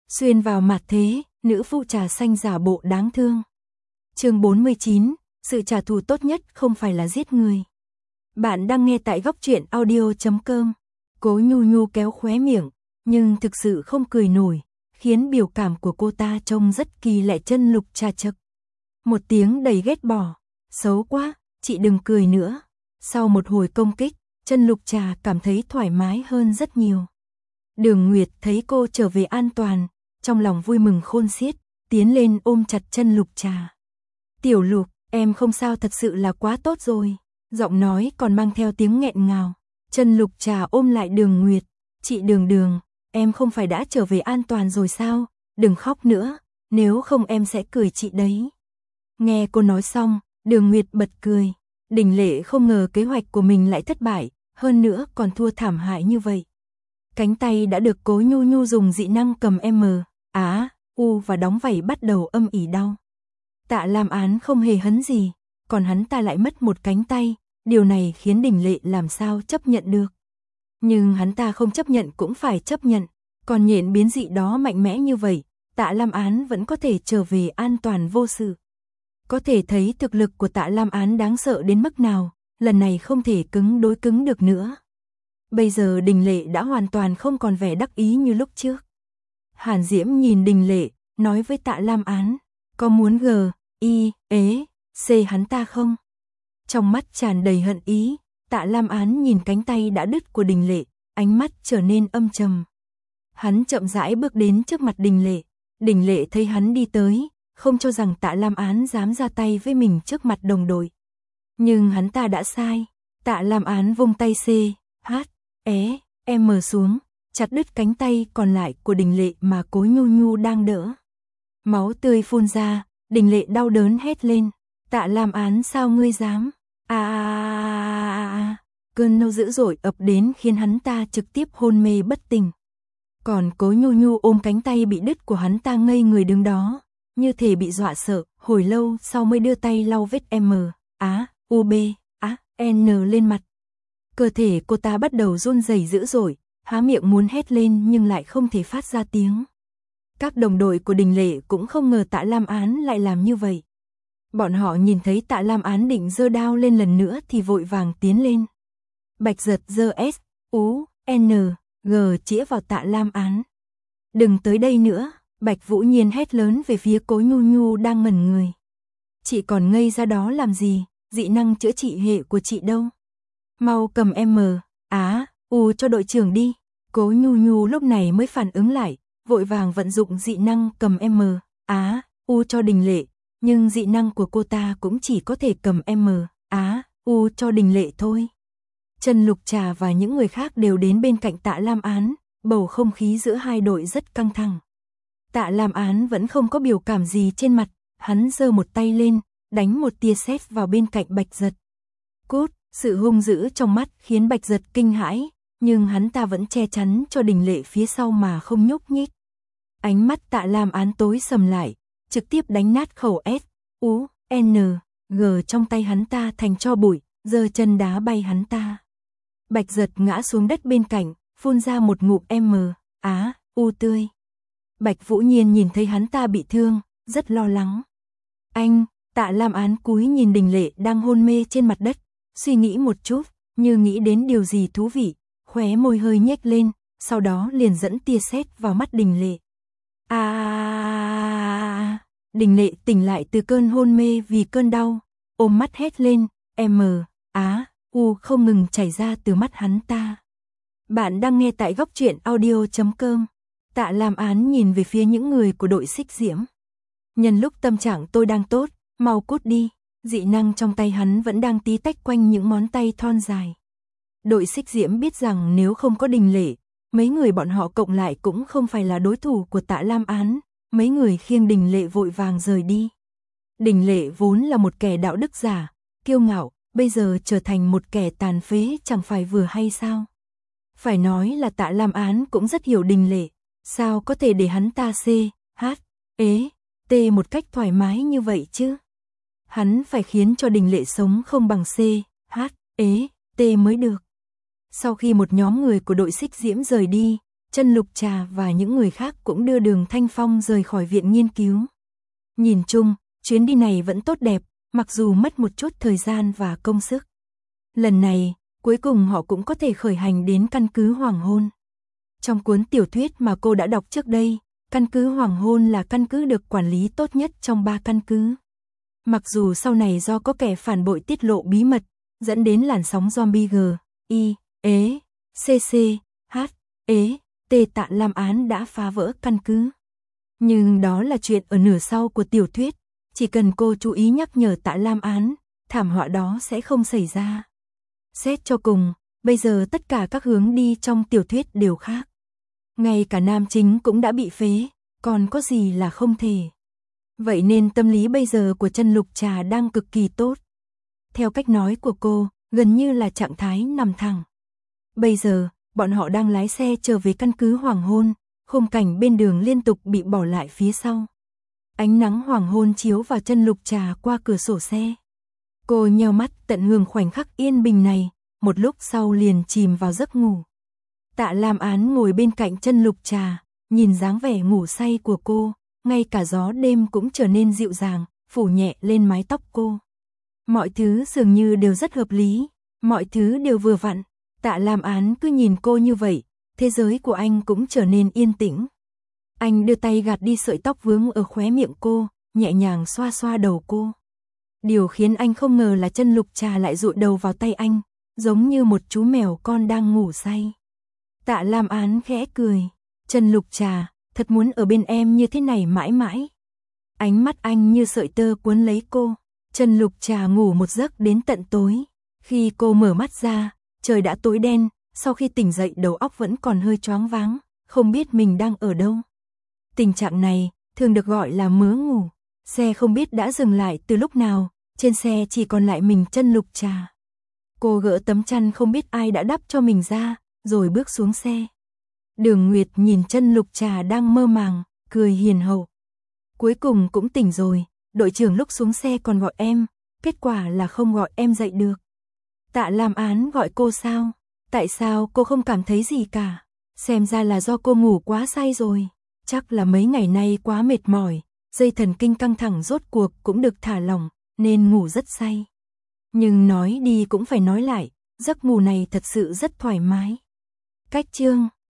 Xuyên vào mặt thế, nữ phụ trà xanh giả bộ đáng thương. Chương 49, sự trả thù tốt nhất không phải là giết người. Bạn đang nghe tại góc truyện audio.com. Cố Nhu Nhu kéo khóe miệng, nhưng thực sự không cười nổi, khiến biểu cảm của cô ta trông rất kỳ lạ. Chân Lục Trà chậc một tiếng đầy ghét bỏ, xấu quá, chị đừng cười nữa. Sau một hồi công kích, Chân Lục Trà cảm thấy thoải mái hơn rất nhiều. Đường Nguyệt thấy cô trở về an toàn, trong lòng vui mừng khôn xiết, tiến lên ôm chặt Chân Lục Trà. Tiểu Lục, em không sao, thật sự là quá tốt rồi. Giọng nói còn mang theo tiếng nghẹn ngào. Chân Lục Trà ôm lại Đường Nguyệt. Chị Đường, em không phải đã trở về an toàn rồi sao? Đừng khóc nữa, nếu không em sẽ cười chị đấy. Nghe cô nói xong, Đường Nguyệt bật cười. Đình Lệ không ngờ kế hoạch của mình lại thất bại, hơn nữa còn thua thảm hại như vậy. Cánh tay đã được Cố Nhu Nhu dùng dị năng cầm M, Á, U và đóng vảy bắt đầu âm ỉ đau. Tạ Lam Án không hề hấn gì, còn hắn ta lại mất một cánh tay, điều này khiến Đình Lệ làm sao chấp nhận được. Nhưng hắn ta không chấp nhận cũng phải chấp nhận, còn nhện biến dị đó mạnh mẽ như vậy, Tạ Lam Án vẫn có thể trở về an toàn vô sự. Có thể thấy thực lực của Tạ Lam Án đáng sợ đến mức nào, lần này không thể cứng đối cứng được nữa. Bây giờ Đình Lệ đã hoàn toàn không còn vẻ đắc ý như lúc trước. Hàn Diễm nhìn Đình Lệ, nói với Tạ Lam Án, có muốn C hắn ta không? Trong mắt tràn đầy hận ý, Tạ Lam Án nhìn cánh tay đã đứt của Đình Lệ, ánh mắt trở nên âm trầm. Hắn chậm rãi bước đến trước mặt Đình Lệ. Đình Lệ thấy hắn đi tới, không cho rằng Tạ Lam Án dám ra tay với mình trước mặt đồng đội. Nhưng hắn ta đã sai. Tạ Lam Án vung tay M xuống, chặt đứt cánh tay còn lại của Đình Lệ mà Cố Nhu Nhu đang đỡ. Máu tươi phun ra, Đình Lệ đau đớn hét lên. Tạ Lam Án, sao ngươi dám? Cơn đau dữ dội ập đến khiến hắn ta trực tiếp hôn mê bất tỉnh. Còn Cố Nhu Nhu ôm cánh tay bị đứt của hắn ta ngây người đứng đó, như thể bị dọa sợ, hồi lâu sau mới đưa tay lau vết N lên mặt. Cơ thể cô ta bắt đầu run rẩy dữ dội, há miệng muốn hét lên nhưng lại không thể phát ra tiếng. Các đồng đội của Đình Lệ cũng không ngờ Tạ Lam Án lại làm như vậy. Bọn họ nhìn thấy Tạ Lam Án định giơ đao lên lần nữa thì vội vàng tiến lên. Bạch Giật giơ SUNG chĩa vào Tạ Lam Án. Đừng tới đây nữa, Bạch Vũ Nhiên hét lớn về phía Cố Nhu Nhu đang ngẩn người. Chị còn ngây ra đó làm gì, dị năng chữa trị hệ của chị đâu? Mau cầm U cho đội trưởng đi. Cố Nhu Nhu lúc này mới phản ứng lại, vội vàng vận dụng dị năng cầm U cho Đình Lệ, nhưng dị năng của cô ta cũng chỉ có thể cầm U cho Đình Lệ thôi. Chân Lục Trà và những người khác đều đến bên cạnh Tạ Lam Án, bầu không khí giữa hai đội rất căng thẳng. Tạ Lam Án vẫn không có biểu cảm gì trên mặt, hắn giơ một tay lên, đánh một tia sét vào bên cạnh Bạch Giật. Cút, sự hung dữ trong mắt khiến Bạch Giật kinh hãi, nhưng hắn ta vẫn che chắn cho Đình Lệ phía sau mà không nhúc nhích. Ánh mắt Tạ Lam Án tối sầm lại, trực tiếp đánh nát khẩu SUNG trong tay hắn ta thành tro bụi, giơ chân đá bay hắn ta. Bạch Giật ngã xuống đất bên cạnh, phun ra một ngụm U tươi. Bạch Vũ Nhiên nhìn thấy hắn ta bị thương, rất lo lắng. Anh, Tạ Lam Án cúi nhìn Đình Lệ đang hôn mê trên mặt đất, suy nghĩ một chút, như nghĩ đến điều gì thú vị, khóe môi hơi nhếch lên, sau đó liền dẫn tia sét vào mắt Đình Lệ. Đình Lệ tỉnh lại từ cơn hôn mê vì cơn đau, ôm mắt hét lên, U không ngừng chảy ra từ mắt hắn ta. Bạn đang nghe tại góc truyện audio.com. Tạ Lam Án nhìn về phía những người của đội Xích Diễm. Nhân lúc tâm trạng tôi đang tốt, mau cút đi. Dị năng trong tay hắn vẫn đang tí tách quanh những ngón tay thon dài. Đội Xích Diễm biết rằng nếu không có Đình Lệ, mấy người bọn họ cộng lại cũng không phải là đối thủ của Tạ Lam Án. Mấy người khiêng Đình Lệ vội vàng rời đi. Đình Lệ vốn là một kẻ đạo đức giả, kiêu ngạo, bây giờ trở thành một kẻ tàn phế chẳng phải vừa hay sao? Phải nói là Tạ Lam Án cũng rất hiểu Đình Lệ, sao có thể để hắn ta một cách thoải mái như vậy chứ? Hắn phải khiến cho Đình Lệ sống không bằng mới được. Sau khi một nhóm người của đội Xích Diễm rời đi, Chân Lục Trà và những người khác cũng đưa Đường Thanh Phong rời khỏi viện nghiên cứu. Nhìn chung, chuyến đi này vẫn tốt đẹp, mặc dù mất một chút thời gian và công sức. Lần này, cuối cùng họ cũng có thể khởi hành đến căn cứ Hoàng Hôn. Trong cuốn tiểu thuyết mà cô đã đọc trước đây, căn cứ Hoàng Hôn là căn cứ được quản lý tốt nhất trong 3 căn cứ. Mặc dù sau này do có kẻ phản bội tiết lộ bí mật, dẫn đến làn sóng zombie G, I, E, CC, H, E, T Tạ Lam Án đã phá vỡ căn cứ. Nhưng đó là chuyện ở nửa sau của tiểu thuyết, chỉ cần cô chú ý nhắc nhở Tạ Lam Án, thảm họa đó sẽ không xảy ra. Xét cho cùng, bây giờ tất cả các hướng đi trong tiểu thuyết đều khác. Ngay cả nam chính cũng đã bị phế, còn có gì là không thể. Vậy nên tâm lý bây giờ của Chân Lục Trà đang cực kỳ tốt. Theo cách nói của cô, gần như là trạng thái nằm thẳng. Bây giờ, bọn họ đang lái xe trở về căn cứ Hoàng Hôn, khung cảnh bên đường liên tục bị bỏ lại phía sau. Ánh nắng hoàng hôn chiếu vào Chân Lục Trà qua cửa sổ xe. Cô nheo mắt tận hưởng khoảnh khắc yên bình này, một lúc sau liền chìm vào giấc ngủ. Tạ Lam Án ngồi bên cạnh Chân Lục Trà, nhìn dáng vẻ ngủ say của cô, ngay cả gió đêm cũng trở nên dịu dàng, phủ nhẹ lên mái tóc cô. Mọi thứ dường như đều rất hợp lý, mọi thứ đều vừa vặn. Tạ Lam Án cứ nhìn cô như vậy, thế giới của anh cũng trở nên yên tĩnh. Anh đưa tay gạt đi sợi tóc vướng ở khóe miệng cô, nhẹ nhàng xoa xoa đầu cô. Điều khiến anh không ngờ là Chân Lục Trà lại dụi đầu vào tay anh, giống như một chú mèo con đang ngủ say. Tạ Lam Án khẽ cười, Chân Lục Trà, thật muốn ở bên em như thế này mãi mãi. Ánh mắt anh như sợi tơ cuốn lấy cô. Chân Lục Trà ngủ một giấc đến tận tối. Khi cô mở mắt ra, trời đã tối đen, sau khi tỉnh dậy đầu óc vẫn còn hơi choáng váng, không biết mình đang ở đâu. Tình trạng này thường được gọi là mớ ngủ. Xe không biết đã dừng lại từ lúc nào, trên xe chỉ còn lại mình Chân Lục Trà. Cô gỡ tấm chăn không biết ai đã đắp cho mình ra, rồi bước xuống xe. Đường Nguyệt nhìn Chân Lục Trà đang mơ màng, cười hiền hậu. Cuối cùng cũng tỉnh rồi, đội trưởng lúc xuống xe còn gọi em, kết quả là không gọi em dậy được. Tạ Lam Án gọi cô sao? Tại sao cô không cảm thấy gì cả? Xem ra là do cô ngủ quá say rồi. Chắc là mấy ngày nay quá mệt mỏi, dây thần kinh căng thẳng rốt cuộc cũng được thả lỏng, nên ngủ rất say. Nhưng nói đi cũng phải nói lại, giấc ngủ này thật sự rất thoải mái. Cách chương